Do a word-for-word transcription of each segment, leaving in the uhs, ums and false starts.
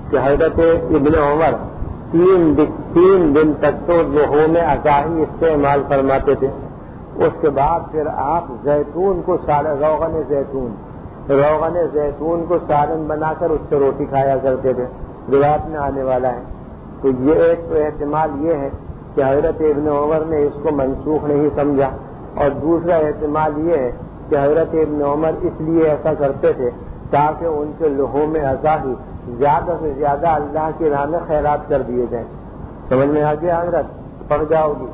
کہ حضرت ابن عمر تین تین دن تک تو لوہوں میں اضاحی استعمال فرماتے تھے. اس کے بعد پھر آپ زیتون کو روغن زیتون روغن زیتون کو سالن بنا کر اس سے روٹی کھایا کرتے تھے. روایت میں آنے والا ہے. تو یہ ایک تو احتمال یہ ہے کہ حضرت ابن عمر نے اس کو منسوخ نہیں سمجھا، اور دوسرا احتمال یہ ہے کہ حضرت ابن عمر اس لیے ایسا کرتے تھے تاکہ ان کے لوہوں میں اضاحی زیادہ سے زیادہ اللہ کی راہ میں خیرات کر دیے جائیں. سمجھ میں آ گیا حضرت؟ پڑ جاؤ گی.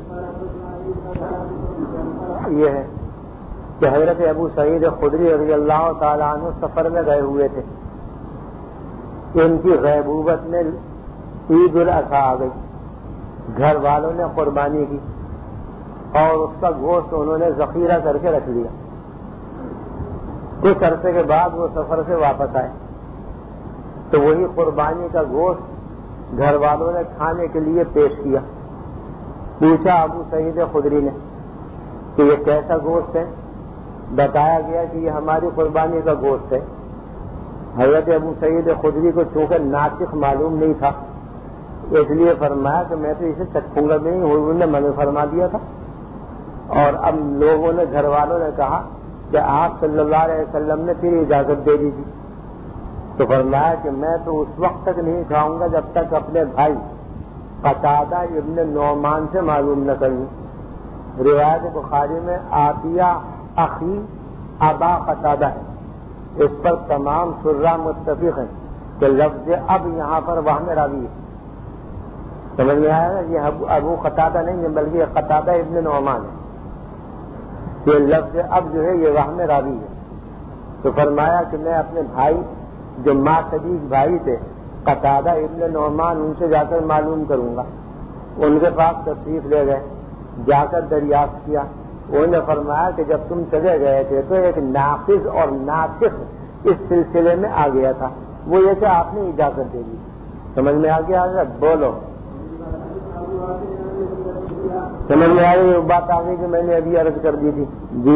یہ ہے کہ حضرت ابو سعید خدری رضی اللہ تعالیٰ عنہ سفر میں گئے ہوئے تھے. ان کی غیبوبت میں عید الاضحیٰ آ گئی. گھر والوں نے قربانی کی اور اس کا گوشت انہوں نے ذخیرہ کر کے رکھ لیا. کچھ عرصے کے بعد وہ سفر سے واپس آئے تو وہی قربانی کا گوشت گھر والوں نے کھانے کے لیے پیش کیا. پوچھا ابو سعید خدری نے کہ یہ کیسا گوشت ہے؟ بتایا گیا کہ یہ ہماری قربانی کا گوشت ہے. حضرت ابو سعید خدری کو چونکہ ناطق معلوم نہیں تھا اس لیے فرمایا کہ میں تو اسے چکھوں گا نہیں، انہوں نے منع فرما دیا تھا. اور اب لوگوں نے گھر والوں نے کہا کہ آپ صلی اللہ علیہ وسلم نے پھر اجازت دے دی تھی. تو فرمایا کہ میں تو اس وقت تک نہیں کھاؤں گا جب تک اپنے بھائی قتادہ ابن نعمان سے معلوم نہ کروں. روایت بخاری میں آتیہ اخی ابا قتادہ ہے. اس پر تمام شراح متفق ہیں کہ لفظ اب یہاں پر وہم راوی ہے. سمجھ میں آیا نا؟ یہ ابو قتادہ نہیں ہے بلکہ یہ قتادہ ابن نعمان ہے. یہ لفظ اب جو ہے یہ وہم راوی ہے. تو فرمایا کہ میں اپنے بھائی جو ماں صدیق بھائی تھے قتادہ ابن نعمان ان سے جا کر معلوم کروں گا. ان کے پاس تشریف لے گئے. جا کر دریافت کیا. انہوں نے فرمایا کہ جب تم چلے گئے تھے تو ایک نافذ اور ناسخ اس سلسلے میں آ گیا تھا، وہ یہ کہ آپ نے اجازت دے دی. سمجھ میں آ گیا حضرت؟ بولو. سمجھ میں آ گئی؟ بات آ گئی کہ میں نے ابھی عرض کر دی تھی. جی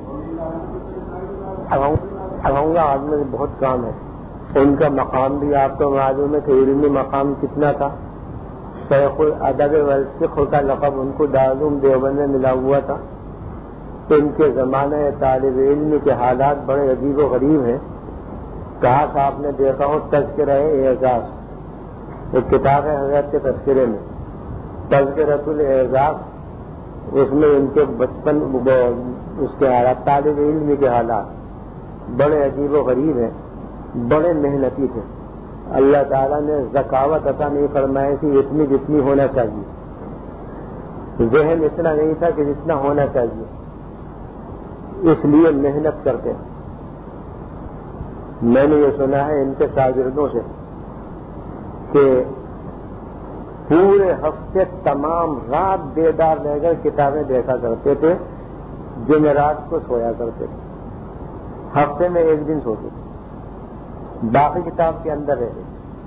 آؤں گا. آج میں بہت کام ہے. ان کا مقام بھی آپ کو معلوم ہے کہ علمی مقام کتنا تھا. شیخ الادب والفقہ کا لقب ان کو دارالعلوم دیوبند میں ملا ہوا تھا. ان کے زمانے طالب علم کے حالات بڑے عجیب و غریب ہیں. کہا کہ آپ نے دیکھا ہو تذکرہ اعزاز، ایک کتاب ہے حضرت کے تذکرے میں، تذکرۃ الاعزاز. اس میں ان کے بچپن اس کے حالات طالب علم کے حالات بڑے عجیب و غریب ہیں. بڑے محنتی تھے. اللہ تعالیٰ نے ذکاوت عطا نہیں فرمائی تھی اتنی جتنی ہونا چاہیے. ذہن اتنا نہیں تھا کہ جتنا ہونا چاہیے، اس لیے محنت کرتے ہیں. میں نے یہ سنا ہے ان کے شاگردوں سے کہ پورے ہفتے تمام رات بیدار رہ کر کتابیں دیکھا کرتے تھے، جمعرات کو سویا کرتے تھے. ہفتے میں ایک دن سوتے تھے، باقی کتاب کے اندر رہے.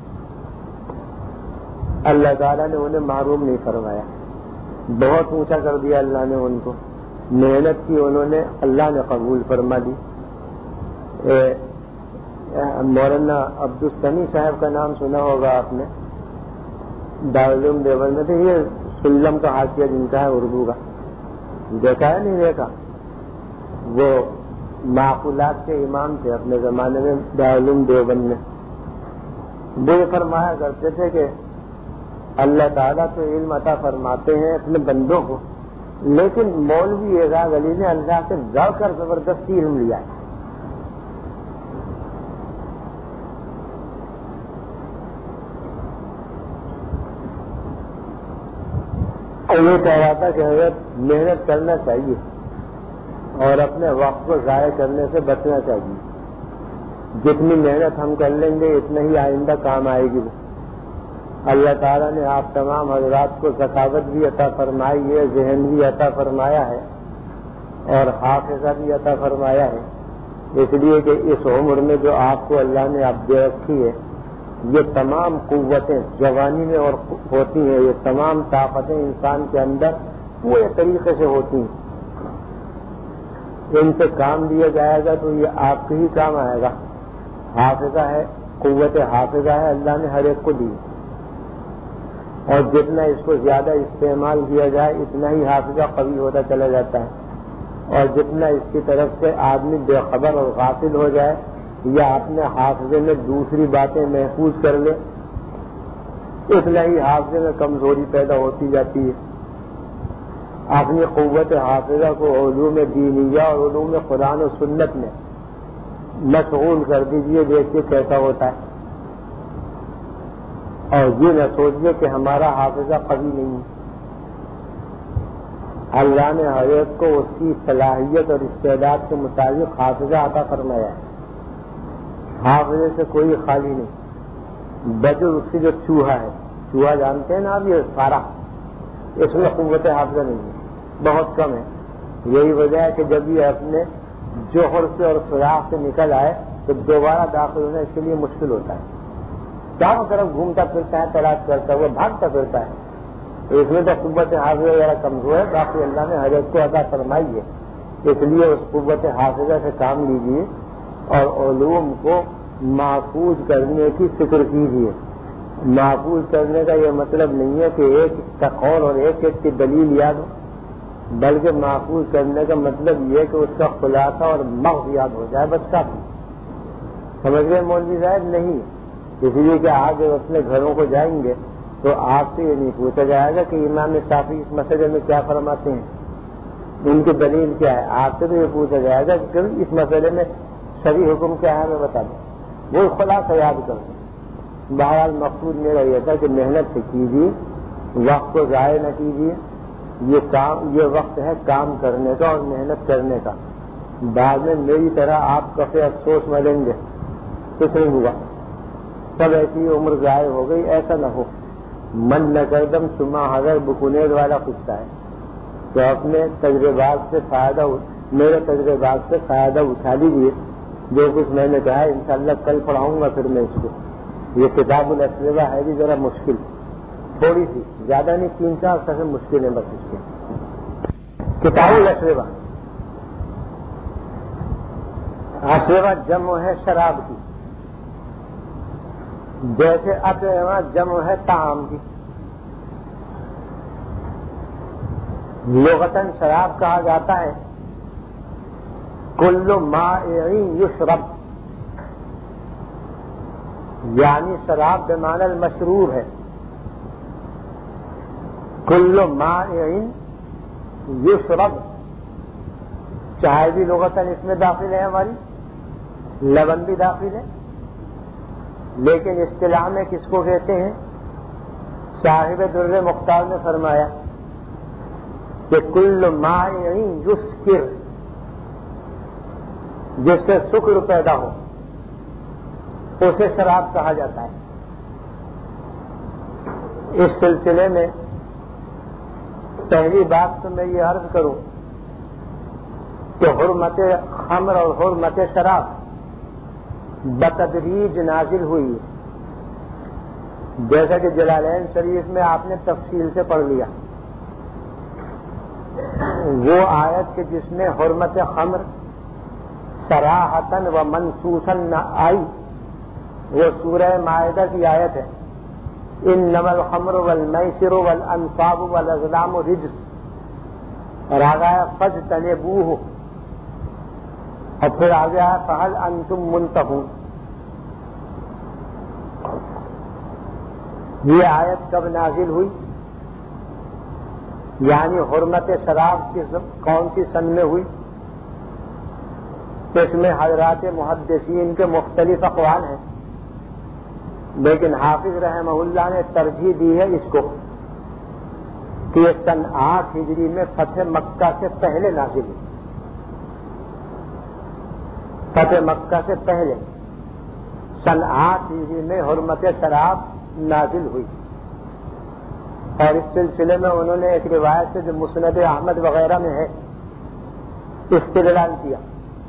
اللہ تعالیٰ نے انہیں محروم نہیں فرمایا، بہت اونچا کر دیا اللہ نے ان کو. محنت کی انہوں نے، اللہ نے قبول فرما لی. مولانا عبدالسمی صاحب کا نام سنا ہوگا آپ نے، دارالعلوم دیوبند میں تھے. یہ سلم کا حاشیہ جن کا ہے اردو کا، دیکھا ہے نہیں دیکھا؟ وہ معقولات کے امام تھے اپنے زمانے میں دارالعلوم دیوبند میں. وہ فرمایا کرتے تھے کہ اللہ تعالیٰ تو علم عطا فرماتے ہیں اپنے بندوں کو، لیکن مولوی اعزاز علی نے اللہ سے ڈر کر زبردستی علم لیا ہے. اور یہ کہہ رہا تھا کہ حضرت محنت کرنا چاہیے اور اپنے وقت کو ضائع کرنے سے بچنا چاہیے. جتنی محنت ہم کر لیں گے اتنا ہی آئندہ کام آئے گی. اللہ تعالیٰ نے آپ تمام حضرات کو ذکاوت بھی عطا فرمائی ہے، ذہن بھی عطا فرمایا ہے اور حافظہ بھی عطا فرمایا ہے. اس لیے کہ اس عمر میں جو آپ کو اللہ نے اب دے رکھی ہے، یہ تمام قوتیں جوانی میں اور ہوتی ہیں، یہ تمام طاقتیں انسان کے اندر پورے طریقے سے ہوتی ہیں. ان سے کام دیا جائے گا تو یہ آپ کے ہی کام آئے گا. حافظہ ہے، قوت حافظہ ہے اللہ نے ہر ایک کو دی، اور جتنا اس کو زیادہ استعمال کیا جائے اتنا ہی حافظہ قوی ہوتا چلا جاتا ہے، اور جتنا اس کی طرف سے آدمی بے خبر اور غافل ہو جائے یا اپنے حافظے میں دوسری باتیں محفوظ کر لے اتنا ہی حافظے میں کمزوری پیدا ہوتی جاتی ہے۔ اپنی قوت حافظہ کو علوم دینیہ اور علوم قرآن و سنت میں مشغول کر دیجئے، دیکھیے کیسا ہوتا ہے، اور یہ نہ سوچیے کہ ہمارا حافظہ قوی نہیں ہے۔ اللہ نے ہر ایک کو اس کی صلاحیت اور استعداد کے مطابق حافظہ عطا فرمایا ہے، حافظے سے کوئی خالی نہیں، بجر اس کی جو چوہا ہے، چوہا جانتے ہیں نا آپ، یہ سارا اس میں قوت حافظہ نہیں ہے، بہت کم ہے۔ یہی وجہ ہے کہ جب یہ اپنے جوہر سے اور سوراخ سے نکل آئے تو دوبارہ داخل ہونا اس کے لیے مشکل ہوتا ہے، چاروں طرف گھومتا پھرتا ہے، تلاش کرتا ہے، وہ بھاگتا پھرتا ہے۔ اس میں تو قوت حافظہ ذرا کمزور ہے، باقی اللہ نے ہر ایک کو عطا فرمائی ہے، اس لیے اس قوت حافظہ سے کام لیجیے اور علوم کو محفوظ کرنے کی فکر کیجیے۔ محفوظ کرنے کا یہ مطلب نہیں ہے کہ ایک کا قول اور ایک ایک کی دلیل یاد ہو، بلکہ محفوظ کرنے کا مطلب یہ کہ اس کا خلاصہ اور مغز یاد ہو جائے، بس کافی۔ سمجھ گئے مولوی صاحب؟ نہیں، اس لیے کہ آگے اپنے گھروں کو جائیں گے تو آپ سے یہ نہیں پوچھا جائے گا کہ امام شافعی اس مسئلے میں کیا فرماتے ہیں، ان کی دلیل کیا ہے، آپ سے تو یہ پوچھا جائے گا کہ اس مسئلے میں شرعی حکم کیا ہے میں بتا دوں، وہ خلاصہ یاد کر دوں۔ بہرحال مقصود میرا یہ تھا کہ محنت سے کیجیے، وقت کو ضائع نہ کیجیے، یہ کام یہ وقت ہے کام کرنے کا اور محنت کرنے کا، بعد میں میری طرح آپ کفے افسوس میں لیں گے، کچھ نہیں ہوا، سب ایسی عمر ضائع ہو گئی، ایسا نہ ہو۔ من نہ کردم سما حضر بکنید والا قصہ ہے، تو اپنے تجربات سے فائدہ میرے تجربات سے فائدہ اٹھا لیجیے، جو کچھ میں نے کہا ہے انشاءاللہ کل پڑھاؤں گا پھر میں اس کو۔ یہ کتاب الاسلحہ ہے بھی ذرا مشکل، تھوڑی سی، زیادہ نہیں، تین چار سفے مشکل ہے بس اس کے۔ کتاب الاسلحہ، اسلحہ جمع ہے شراب کی، جیسے اطعمہ جمع ہے طعام کی۔ لغتاً شراب کہا جاتا ہے کل مائع یشرب، یعنی شراب بمعنی المشروب ہے، کل مائع یشرب، چائے بھی لغتاً اس میں داخل ہے، ہماری لبن بھی داخل ہے، لیکن اصطلاح میں کس کو کہتے ہیں؟ صاحب در مختار نے فرمایا کہ کل مائع یسکر، جس سے سکر پیدا ہو اسے شراب کہا جاتا ہے۔ اس سلسلے میں پہلی بات تو میں یہ عرض کروں کہ حرمت خمر اور حرمت شراب بتدریج نازل ہوئی، جیسا کہ جلالین شریف میں آپ نے تفصیل سے پڑھ لیا۔ وہ آیت کہ جس میں حرمت خمر صراحتاً و منصوصاً نہ آئی، وہ سورہ مائدہ کی آیت ہے، انما الخمر والمیسر والانصاب والازلام رجس، اور آگے آیا فاجتنبوہ، اور پھر آگے آیا فہل انتم منتہون۔ یہ آیت کب نازل ہوئی؟ یعنی حرمت شراب کس کون سی سن میں ہوئی؟ اس میں حضرات محدثین کے مختلف اقوال ہیں، لیکن حافظ رحمہ اللہ نے ترجیح دی ہے اس کو کہ یہ سن آٹھ ہجری میں فتح مکہ سے پہلے نازل ہوئی، فتح مکہ سے پہلے سن آٹھ ہجری میں حرمت شراب نازل ہوئی۔ اور اس سلسلے میں انہوں نے ایک روایت سے جو مسند احمد وغیرہ میں ہے استدلال کیا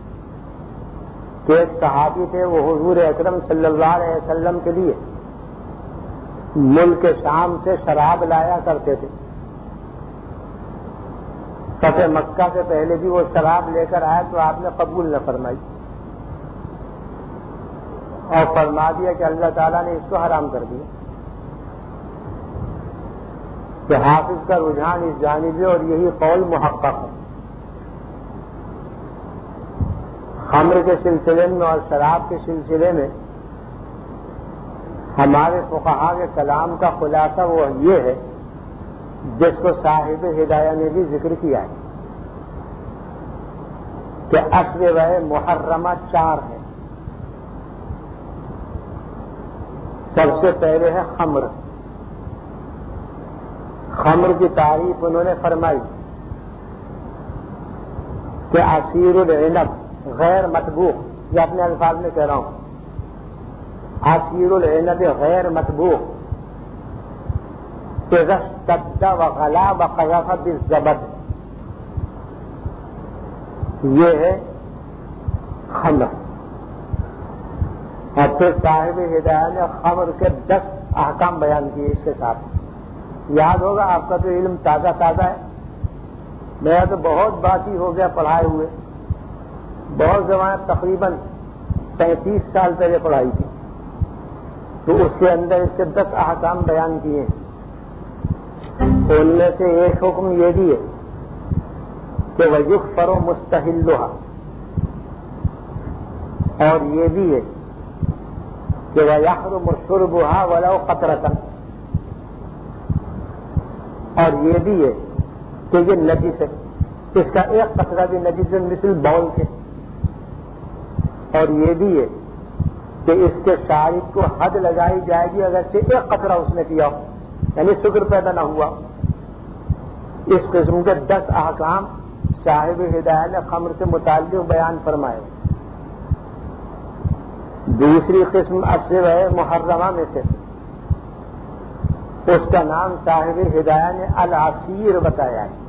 کہ ایک صحابی تھے، وہ حضور اکرم صلی اللہ علیہ وسلم کے لیے ملک شام سے شراب لایا کرتے تھے، فتح مکہ سے پہلے بھی وہ شراب لے کر آئے تو آپ نے قبول نہ فرمائی، اور فرما دیا کہ اللہ تعالیٰ نے اس کو حرام کر دیا کہ حافظ کا رجحان اس جانب ہے اور یہی قول محقق ہے. خمر کے سلسلے میں اور شراب کے سلسلے میں ہمارے فقہا کے کلام کا خلاصہ وہ یہ ہے جس کو صاحب ہدایہ نے بھی ذکر کیا ہے کہ اشربہ محرمہ چار ہے. سب سے پہلے ہے خمر. خمر کی تعریف انہوں نے فرمائی کہ عصیر العنب غیر مطبوخ، یہ اپنے الفاظ میں کہہ رہا ہوں، عصیر العنب غیر مطبوخ اذا اشتد وغلا وقذف بالزبد، یہ ہے خمر. اور پھر صاحب ہدایہ نے خمر کے دس احکام بیان کیے اس کے ساتھ. یاد ہوگا، آپ کا تو علم تازہ تازہ ہے، میرا تو بہت باقی ہو گیا پڑھائے ہوئے. بہت زمانہ تقریباً پینتیس سال پہلے پڑھائی تھی، تو اس کے اندر اس کے دس احکام بیان کیے ہیں. ان میں سے ایک حکم یہ بھی ہے کہ وَيُغْفَرُ مُسْتَحِلُّهَا، اور یہ بھی ہے کہ وَيَحْرُمُ شُرْبُهَا وَلَوْ قَطْرَةً، اور یہ بھی ہے کہ یہ نجس ہے، اس کا ایک قطرہ بھی نجس ہے مثل بول کے. اور یہ بھی ہے کہ اس کے شارب کو حد لگائی جائے گی اگر سے ایک قطرہ اس نے کیا ہو، یعنی شکر پیدا نہ ہوا. اس قسم کے دس احکام صاحب ہدایہ نے خمر سے متعلق بیان فرمائے. دوسری قسم اشربہ محرمہ میں سے اس کا نام صاحب ہدایہ نے العصیر بتایا ہے.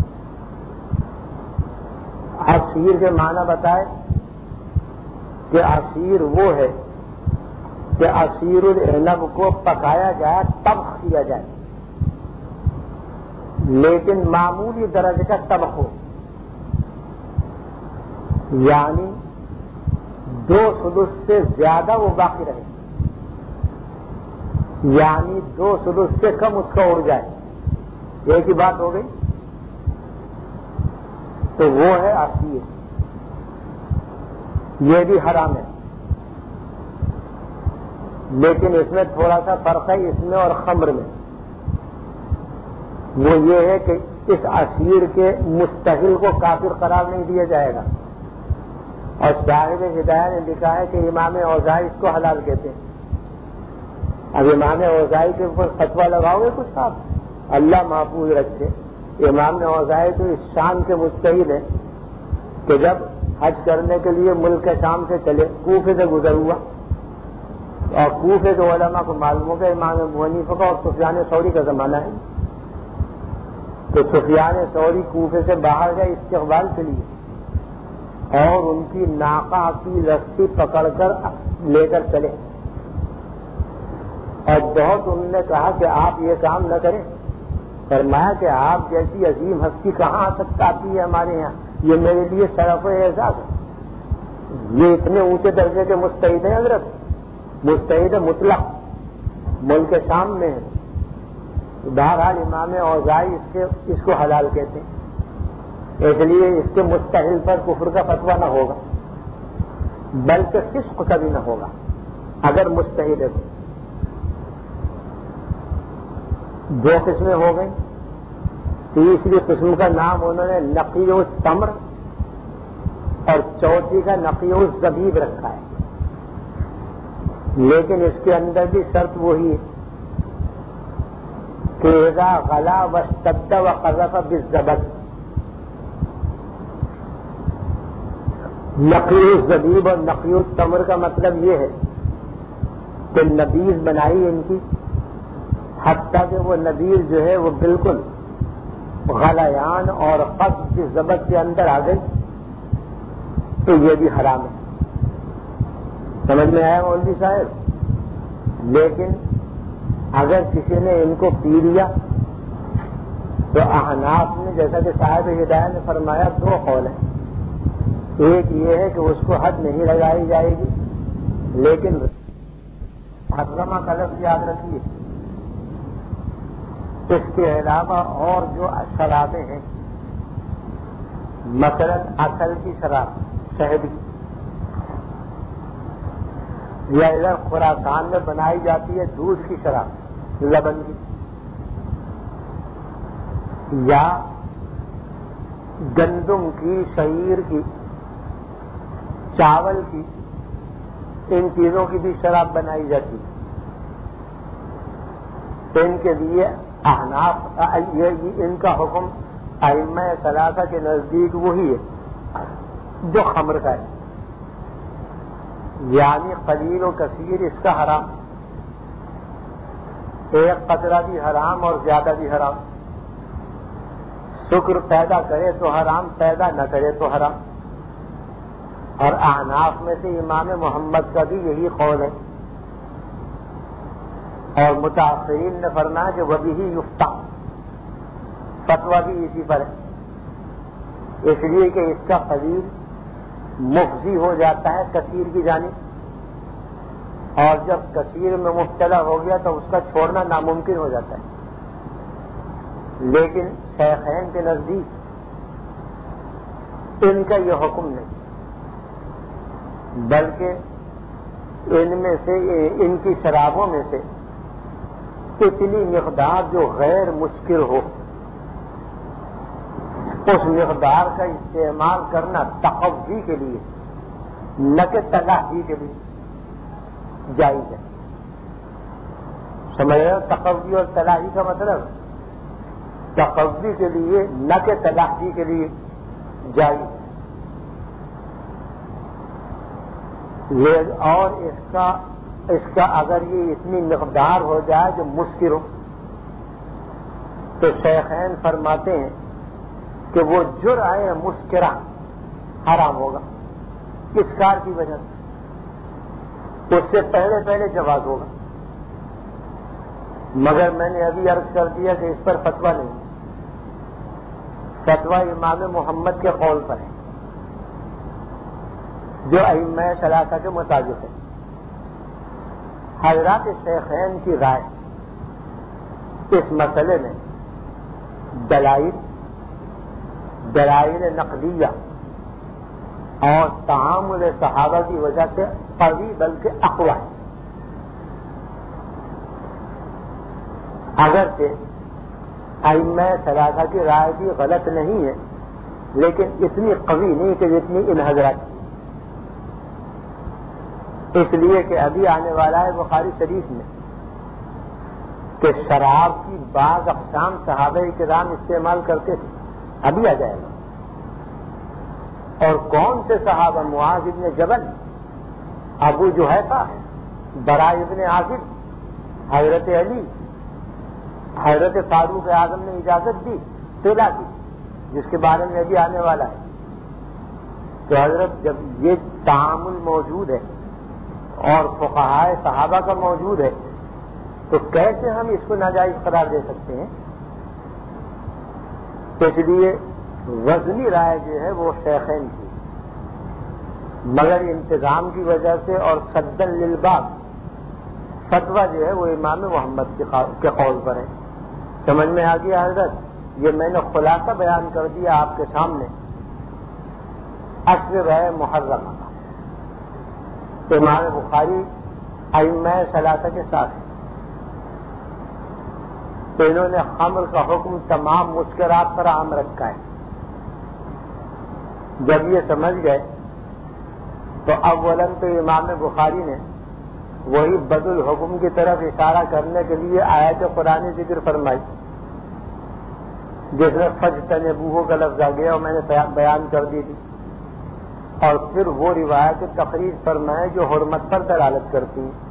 عصیر کے معنی بتائے کہ عصیر وہ ہے کہ عصیر العنب کو پکایا جائے، طبخ کیا جائے، لیکن معمولی درجے کا طبخ ہو، یعنی دو سدس سے زیادہ وہ باقی رہے، یعنی دو سدس سے کم اس کا اڑ جائے. ایک ہی بات ہو گئی، تو وہ ہے عصیر. یہ بھی حرام ہے، لیکن اس میں تھوڑا سا فرق ہے اس میں اور خمر میں. وہ یہ ہے کہ اس عصیر کے مستحل کو کافر قرار نہیں دیا جائے گا. اور صاحب ہدایہ نے لکھا ہے کہ امام اوزاعی اس کو حلال کہتے ہیں. اب امام اوزاعی کے اوپر فتویٰ لگاؤ گے کچھ آپ، اللہ محفوظ رکھے. امام اوزاعی تو اس شان کے مستحیل ہے کہ جب حج کرنے کے لیے ملک کے شام سے چلے، کوفے سے گزر ہوا، اور کوفے کے علماء کو معلوم ہو گیا امام ابو حنیفہ کا اور سفیان ثوری کا زمانہ ہے، تو سفیان ثوری کوفے سے باہر گئے استقبال کے لیے، اور ان کی ناقہ کی رسی پکڑ کر لے کر چلے. اور بہت انہوں نے کہا کہ آپ یہ کام نہ کریں. فرمایا کہ آپ جیسی عظیم ہستی کہاں آ سکتا آتی ہے ہمارے یہاں، یہ میرے لیے شرف و اعزاز ہے. یہ اتنے اونچے درجے کے مستحد ہیں حضرت، مستحد مطلق، ملک شام میں ہے. بہرحال امام اوزاعی اس کے اس کو حلال کہتے ہیں، اس لیے اس کے مستحل پر کفر کا فتویٰ نہ ہوگا، بلکہ فسق کا بھی نہ ہوگا اگر مستحل ہے. دو قسمیں ہو گئی. تیسری قسم کا نام انہوں نے نقی التمر اور چوتھی کا نقی الزبیب رکھا ہے، لیکن اس کے اندر بھی شرط وہی ہے کہ اذا غلا واشتد وقذف بالزبد. نقی الزبیب اور نقی التمر کا مطلب یہ ہے کہ نبیذ بنائی ان کی، حتیٰ کہ وہ نبیذ جو ہے وہ بالکل غلیان اور قذف کی زبد کے اندر آ گئی، تو یہ بھی حرام ہے. سمجھ میں آیا مولوی صاحب؟ لیکن اگر کسی نے ان کو پی لیا تو احناف نے، جیسا کہ صاحب ہدایہ نے فرمایا، دو قول ہیں. ایک یہ ہے کہ اس کو حد نہیں لگائی جائے گی، لیکن حرمہ کا لفظ یاد رکھیے. اس کے علاوہ اور جو شرابیں ہیں، مثلا اصل کی شراب شہد کی، یا ادھر خراسان میں بنائی جاتی ہے دودھ کی شراب لبن کی، یا گندم کی، شعیر کی، چاول کی، ان چیزوں کی بھی شراب بنائی جاتی ہے. تو ان کے لیے احناف ان کا حکم ائمہ ثلاثہ کے نزدیک وہی ہے جو خمر کا ہے، یعنی قلیل و کثیر اس کا حرام، ایک قطرہ بھی حرام اور زیادہ بھی حرام، شکر پیدا کرے تو حرام، پیدا نہ کرے تو حرام. اور احناف میں سے امام محمد کا بھی یہی قول ہے، اور متاثرین نے فرمایا کہ وبہ یفتیٰ، فتویٰ بھی اسی پر ہے، اس لیے کہ اس کا قلیل مفضی ہو جاتا ہے کثیر کی جانب، اور جب کثیر میں مبتلا ہو گیا تو اس کا چھوڑنا ناممکن ہو جاتا ہے. لیکن شیخین کے نزدیک ان کا یہ حکم نہیں، بلکہ ان میں سے ان کی شرابوں میں سے اتنی مقدار جو غیر مسکر ہو، اس مقدار کا استعمال کرنا تقوی کے لیے نہ کہ تلاحی کے لیے جائز ہے. سمجھ رہے ہو تقوی اور تلاحی کا مطلب؟ تقوی کے لیے نہ کہ تلاحی کے لیے جائز ہے. اور اس کا اس کا اگر یہ اتنی مقدار ہو جائے جو مسکر ہو تو شیخین فرماتے ہیں کہ وہ جرعہ مسکرہ حرام ہوگا اسکار کی وجہ سے، اس سے پہلے پہلے جواز ہوگا. مگر میں نے ابھی عرض کر دیا کہ اس پر فتویٰ نہیں، فتویٰ امام محمد کے قول پر ہے جو ائمہ ثلاثہ کے مطابق ہے. حضرات شیخین کی رائے اس مسئلے میں دلائل دلائل نقلیہ اور تعامل صحابہ کی وجہ سے قوی بلکہ اقوی ہے. اگرچہ ائمہ ثلاثہ کی رائے بھی غلط نہیں ہے، لیکن اتنی قوی نہیں کہ جتنی ان حضرات، اس لیے کہ ابھی آنے والا ہے بخاری شریف میں کہ شراب کی بعض اقسام صحابہ کرام استعمال کرتے تھے، ابھی آ جائے گا. اور کون سے صحابہ؟ معاذ ابن جبل، ابو جحیفہ، براء ابن عازب، حضرت علی، حضرت فاروق اعظم نے اجازت دی طلا کی، جس کے بارے میں ابھی آنے والا ہے. تو حضرت جب یہ تعامل موجود ہے اور فقہائے صحابہ کا موجود ہے تو کیسے ہم اس کو ناجائز قرار دے سکتے ہیں؟ اس لیے وزنی رائے جو ہے وہ شیخین کی، مگر انتظام کی وجہ سے اور صدًا للباب فتویٰ جو ہے وہ امام محمد کے قول پر ہے. سمجھ میں آ گیا حضرت؟ یہ میں نے خلاصہ بیان کر دیا آپ کے سامنے اصل رائے محرمہ. امام بخاری ائمہ ثلاثہ کے ساتھ تو انہوں نے خمر کا حکم تمام مسکرات پر عام رکھا ہے. جب یہ سمجھ گئے تو اولاً تو امام بخاری نے وہی بد الحکم کی طرف اشارہ کرنے کے لیے آیت قرآنی ذکر فرمائی جس میں فجتنبوہ کا لفظ آ گیا اور میں نے بیان کر دی تھی، اور پھر وہ روایت تقریر فرمائے جو حرمت پر دلالت کرتی ہیں.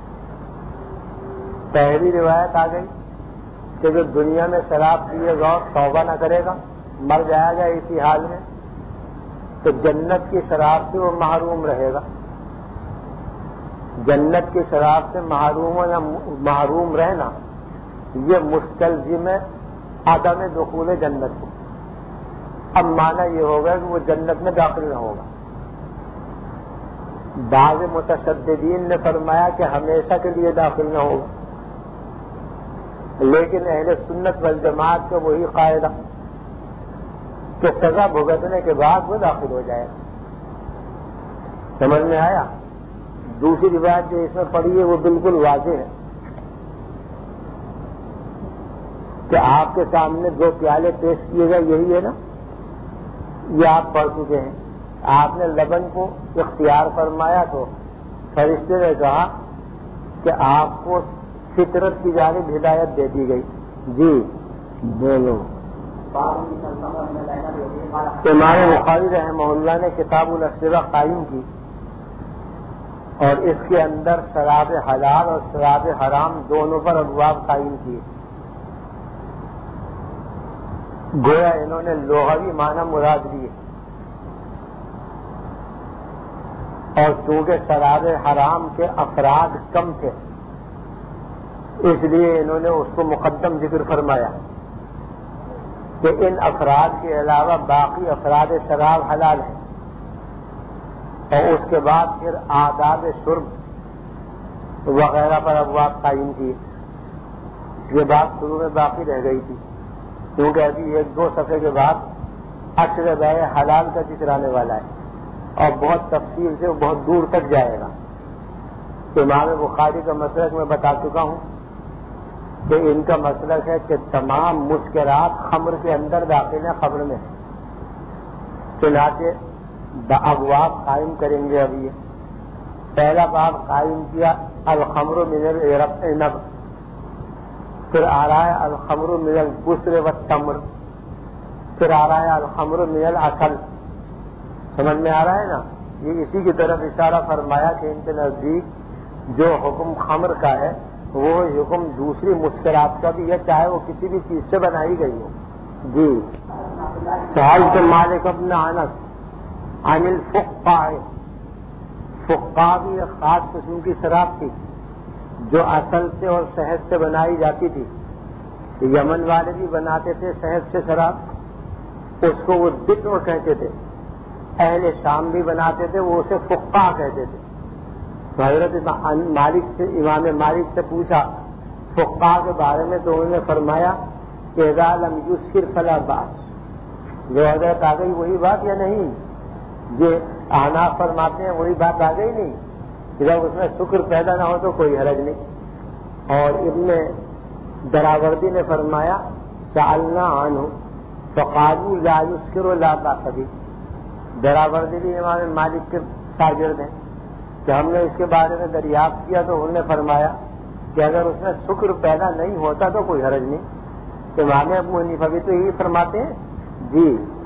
پہلی روایت آ گئی کہ جو دنیا میں شراب پیے گا اور توبہ نہ کرے گا، مر جائے گا اسی حال میں، تو جنت کی شراب سے وہ محروم رہے گا. جنت کی شراب سے محروم ہونا، محروم رہنا یہ مستلزم ہے عدم دخول جنت کو. اب معنی یہ ہوگا کہ وہ جنت میں داخل نہ ہوگا. بعض متشددین نے فرمایا کہ ہمیشہ کے لیے داخل نہ ہوگا، لیکن اہل سنت والجماعت کا وہی قاعدہ کہ سزا بھگتنے کے بعد وہ داخل ہو جائے گا۔ سمجھ میں آیا؟ دوسری روایت جو اس میں پڑھی ہے وہ بالکل واضح ہے کہ آپ کے سامنے دو پیالے پیش کیے گئے، یہی ہے نا، یہ آپ پڑھ چکے ہیں۔ آپ نے لبن کو اختیار فرمایا تو فرشتے نے کہا کہ آپ کو فطرت کی جانب ہدایت دے دی گئی۔ جی بولو۔ امام بخاری رحمہ اللہ نے کتاب الاشربہ قائم کی اور اس کے اندر شراب حلال اور شراب حرام دونوں پر ابواب قائم کیے۔ گویا انہوں نے لغوی معنی مراد لیے، اور چونکہ شراب حرام کے افراد کم تھے اس لیے انہوں نے اس کو مقدم ذکر فرمایا کہ ان افراد کے علاوہ باقی افراد شراب حلال ہیں، اور اس کے بعد پھر آداب شرب وغیرہ پر ابواب قائم کیے۔ یہ بات شروع میں باقی رہ گئی تھی کیونکہ ابھی ایک دو صفحے کے بعد عشر بیع حلال کا ذکر آنے والا ہے اور بہت تفصیل سے بہت دور تک جائے گا۔ امام بخاری کا مسلک میں بتا چکا ہوں کہ ان کا مسلک ہے کہ تمام مسکرات خمر کے اندر داخل ہیں، خمر میں چنانچہ ابواب قائم کریں گے۔ ابھی یہ پہلا باب قائم کیا الخمر من العنب، پھر آ رہا ہے الخمر من البصر والتمر، پھر آ رہا ہے الخمر من العسل۔ سمجھ میں آ رہا ہے نا؟ یہ اسی کی طرف اشارہ فرمایا کہ ان کے نزدیک جو حکم خمر کا ہے وہ حکم دوسری مسکرات کا بھی ہے، چاہے وہ کسی بھی چیز سے بنائی گئی ہو۔ جی سوال سے مالک ابن انس عن الفقاء، فقاء بھی ایک خاص قسم کی شراب تھی جو اصل سے اور شہد سے بنائی جاتی تھی۔ یمن والے بھی بناتے تھے شہد سے شراب، اس کو وہ دتر کہتے تھے۔ اہل شام بھی بناتے تھے، وہ اسے فقاء کہتے تھے۔ تو حضرت مالک سے امام مالک سے پوچھا فقاء کے بارے میں تو انہوں نے فرمایا کہ اذا لم یسکر فلا باس، جو حضرت آ گئی وہی بات یا نہیں؟ یہ احناف فرماتے ہیں وہی بات آ گئی نہیں کہ جب اس میں شکر پیدا نہ ہو تو کوئی حرج نہیں۔ اور ابن دراوردی نے فرمایا سألنا عنہ فقالوا لا یسکر لا باس بھی۔ دراوردی بھی امام مالک کے شاگرد ہیں کہ ہم نے اس کے بارے میں دریافت کیا تو انہوں نے فرمایا کہ اگر اس میں شکر پیدا نہیں ہوتا تو کوئی حرج نہیں۔ تو امام ابو حنیفہ بھی تو یہی فرماتے ہیں۔ جی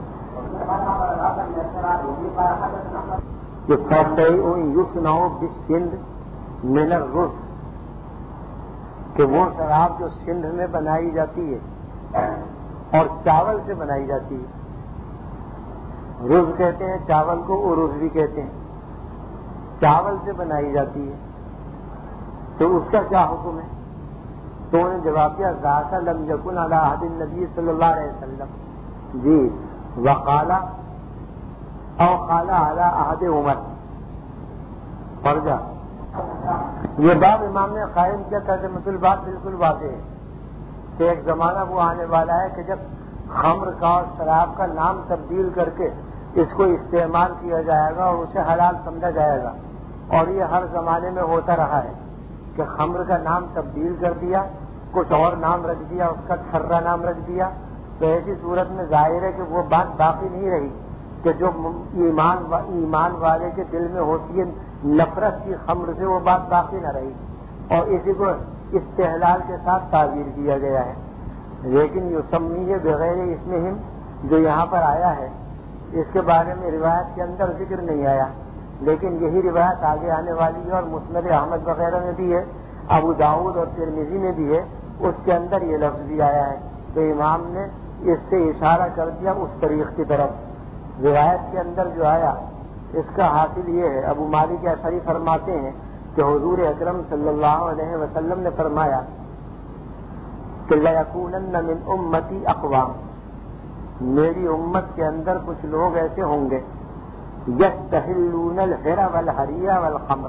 کہ یصنع بالسند من الرز، کہ وہ شراب جو سندھ میں بنائی جاتی ہے اور چاول سے بنائی جاتی ہے، رز کہتے ہیں چاول کو، ارز بھی کہتے ہیں، چاول سے بنائی جاتی ہے تو اس کا کیا حکم ہے؟ تو انہوں نے جواب دیا ذاک لم یکن علی عہد النبی صلی اللہ علیہ وسلم۔ جی وقالا او قالا علی عہد عمر، پڑھ جا۔ یہ باب امام نے قائم کیا ترجمۃ الباب بالکل واضح ہے کہ ایک زمانہ وہ آنے والا ہے کہ جب خمر کا اور شراب کا نام تبدیل کر کے اس کو استعمال کیا جائے گا اور اسے حلال سمجھا جائے گا، اور یہ ہر زمانے میں ہوتا رہا ہے کہ خمر کا نام تبدیل کر دیا، کچھ اور نام رکھ دیا، اس کا چھرا نام رکھ دیا، تو ایسی صورت میں ظاہر ہے کہ وہ بات باقی نہیں رہی کہ جو ایمان ایمان والے کے دل میں ہوتی ہے نفرت کی خمر سے، وہ بات باقی نہ رہی، اور اسی کو استحلال کے ساتھ تعبیر کیا گیا ہے۔ لیکن یسمی ہے بغیر اسمہم جو یہاں پر آیا ہے اس کے بارے میں روایت کے اندر ذکر نہیں آیا، لیکن یہی روایت آگے آنے والی ہے اور مسند احمد وغیرہ میں بھی ہے، ابو داؤد اور ترمذی میں بھی ہے، اس کے اندر یہ لفظ بھی آیا ہے۔ تو امام نے اس سے اشارہ کر دیا اس طریق کی طرف۔ روایت کے اندر جو آیا اس کا حاصل یہ ہے، ابو مالک اشعری فرماتے ہیں کہ حضور اکرم صلی اللہ علیہ وسلم نے فرمایا کہ لَيَكُونَنَّ مِنْ أُمَّتِي أَقْوَامٌ، میری امت کے اندر کچھ لوگ ایسے ہوں گے یستحلون الحر والحریر والخمر،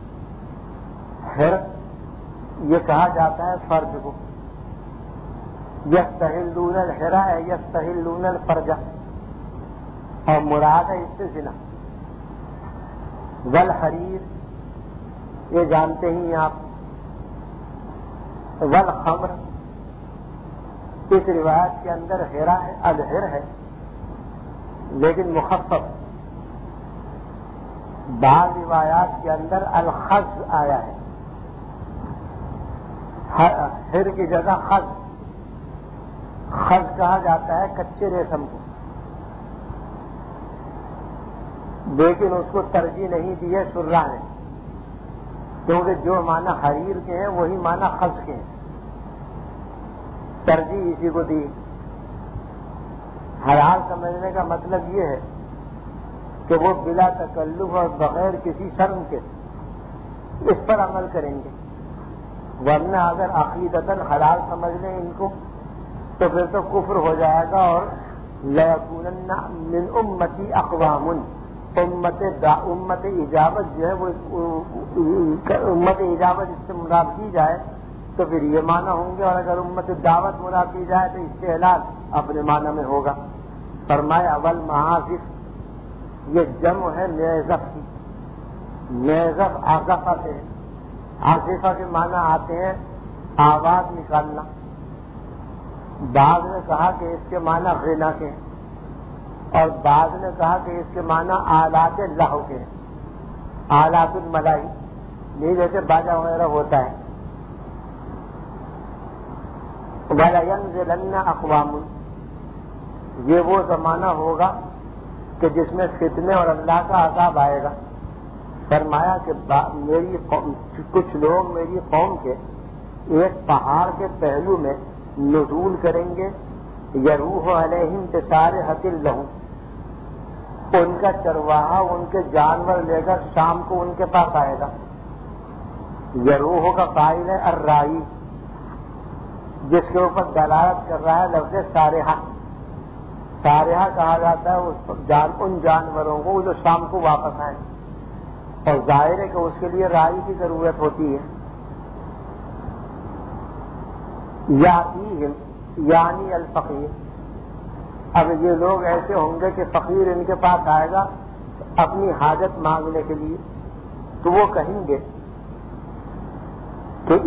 ہر یہ کہا جاتا ہے فرج کو، یستحلون الحر ہے یستحلون الفرج، اور مراد ہے اس سے زنا۔ والحریر یہ جانتے ہی آپ، والخمر اس روایت کے اندر ہیرا ہے، الہر ہے لیکن مخفف، بعض روایات کے اندر الخز آیا ہے، ہر کی جگہ خز، خز کہا جاتا ہے کچے ریشم کو، لیکن اس کو ترجیح نہیں دی ہے شرح نے، کیونکہ جو معنی حریر کے ہیں وہی معنی خز کے ہیں، ترجیح اسی کو دی۔ حلال سمجھنے کا مطلب یہ ہے کہ وہ بلا تکلف اور بغیر کسی شرم کے اس پر عمل کریں گے، ورنہ اگر عقیدتاً حلال سمجھ لیں ان کو تو پھر تو کفر ہو جائے گا، اور لَيَكُونَنَّ مِنْ أُمَّتِي أَقْوَامٌ، امت امت اجابت جو ہے وہ امت اجابت اس سے مراد کی جائے تو پھر یہ معنی ہوں گے، اور اگر امت دعوت مراد کی جائے تو استحلال اپنے معنی میں ہوگا۔ فرمایا اول معازف، یہ جمع ہے میزف کی، میزف عاصفہ سے، عاصفہ کے معنی آتے ہیں آواز نکالنا، بعض نے کہا کہ اس کے معنی غنا کے، اور بعض نے کہا کہ اس کے معنی آلات لہو کے، آلات الملائی، نہیں جیسے باجا وغیرہ ہوتا ہے۔ وَلَيَنزِلَنَّ أَقْوَامٌ، یہ وہ زمانہ ہوگا کہ جس میں فتنے اور اللہ کا عذاب آئے گا۔ فرمایا کہ میری قوم، کچھ لوگ میری قوم کے ایک پہاڑ کے پہلو میں نزول کریں گے، یروح علیہم بسارحۃ لہم، ان کا چرواہا ان کے جانور لے کر شام کو ان کے پاس آئے گا۔ یروح کا قائل ہے الرائی، جس کے اوپر دلالت کر رہا ہے لفظ سارحہ، سارحہ کہا جاتا ہے اس جان ان جانوروں کو جو شام کو واپس آئیں، اور ظاہر ہے کہ اس کے لیے رائی کی ضرورت ہوتی ہے۔ یاتیہم یعنی الفقیر، اب یہ لوگ ایسے ہوں گے کہ فقیر ان کے پاس آئے گا اپنی حاجت مانگنے کے لیے، تو وہ کہیں گے کہ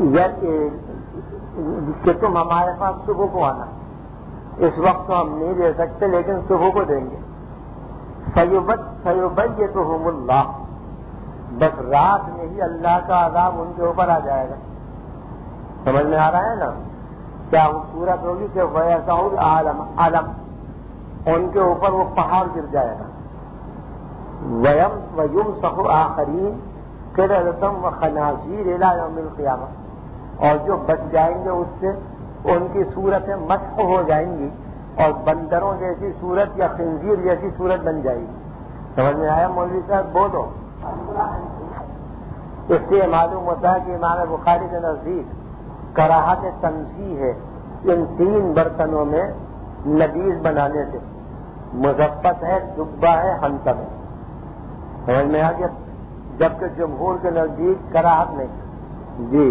کہ تم ہمارے پاس صبح کو آنا، اس وقت تو ہم نہیں دے سکتے لیکن صبح کو دیں گے۔ فَيُبَيِّتُهُمُ اللَّهُ، بس رات میں ہی اللہ کا عذاب ان کے اوپر آ جائے گا۔ سمجھ میں آ رہا ہے نا؟ کیا وہ صورت ہوگی کہ وَيَسَعُ الْعَالَمَ، عالم ان کے اوپر وہ پہاڑ گر جائے گا۔ وَيُمْسَخُ آخَرِينَ قِرَدَةً وَخَنَازِيرَ إِلَىٰ يَوْمِ الْقِيَامَةِ، اور جو بچ جائیں گے اس سے ان کی صورتیں مسخ ہو جائیں گی اور بندروں جیسی صورت یا خنزیر جیسی صورت بن جائے گی۔ سمجھ میں آیا مولوی صاحب؟ بولو۔ اس سے معلوم ہوتا ہے کہ امام بخاری کے نزدیک کراہت تنزیہ ہے ان تین برتنوں میں نبیذ بنانے سے، مظفت ہے، دبا ہے، حنطب ہے۔ سمجھ میں آ گیا؟ جبکہ جمہور کے نزدیک کراہت نہیں۔ جی،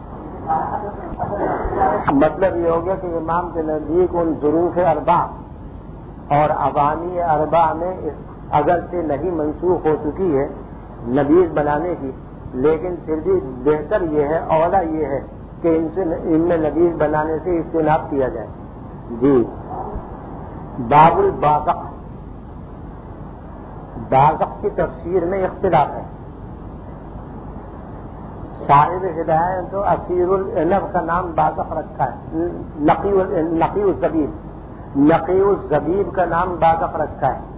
مطلب یہ ہو گیا کہ امام کے نزدیک ان ظروف اربع اور عوامی اربع میں اگرچہ نہیں منسوخ ہو چکی ہے نبیذ بنانے کی، لیکن پھر بھی بہتر یہ ہے، اولا یہ ہے کہ ان سے ان میں نبیذ بنانے سے اجتناب کیا جائے۔ جی، باب البازق، بازق کی تفسیر میں اختلاف ہے۔ صاحب ہدایت تو اسیر العنب کا نام بازق رکھا ہے، نقی الزبیب، نقی الزبیب کا نام بازق رکھا ہے،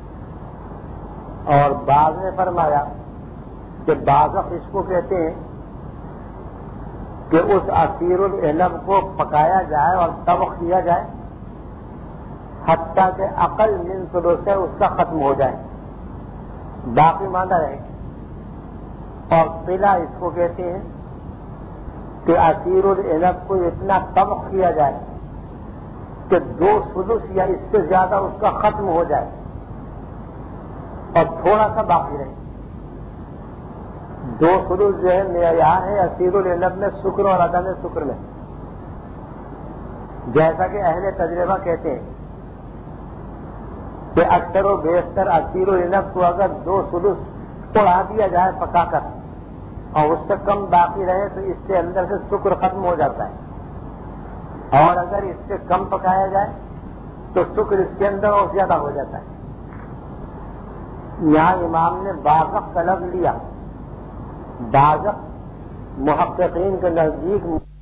اور بعض نے فرمایا کہ بازق اس کو کہتے ہیں کہ اس اسیر العنب کو پکایا جائے اور طبخ کیا جائے حتیٰ کہ عقل من ثلث سے اس کا ختم ہو جائے، باقی ماندہ رہے۔ اور قلعہ اس کو کہتے ہیں کہ اسیر العنب کو اتنا طبخ کیا جائے کہ دو ثلث یا اس سے زیادہ اس کا ختم ہو جائے، اور تھوڑا سا باقی رہے. دو سدس جو ہے معیار ہے اسیر العنب میں شکر اور عدم شکر میں. جیسا کہ اہل تجربہ کہتے ہیں کہ اکثر و بیشتر اسیر العنب کو اگر دو سدس اڑا دیا جائے پکا کر اور اس سے کم باقی رہے تو اس کے اندر سے شکر ختم ہو جاتا ہے, اور اگر اس سے کم پکایا جائے تو شکر اس کے اندر اور زیادہ ہو جاتا ہے. یہاں امام نے بازق کا لفظ لیا. بازق محققین کے نزدیک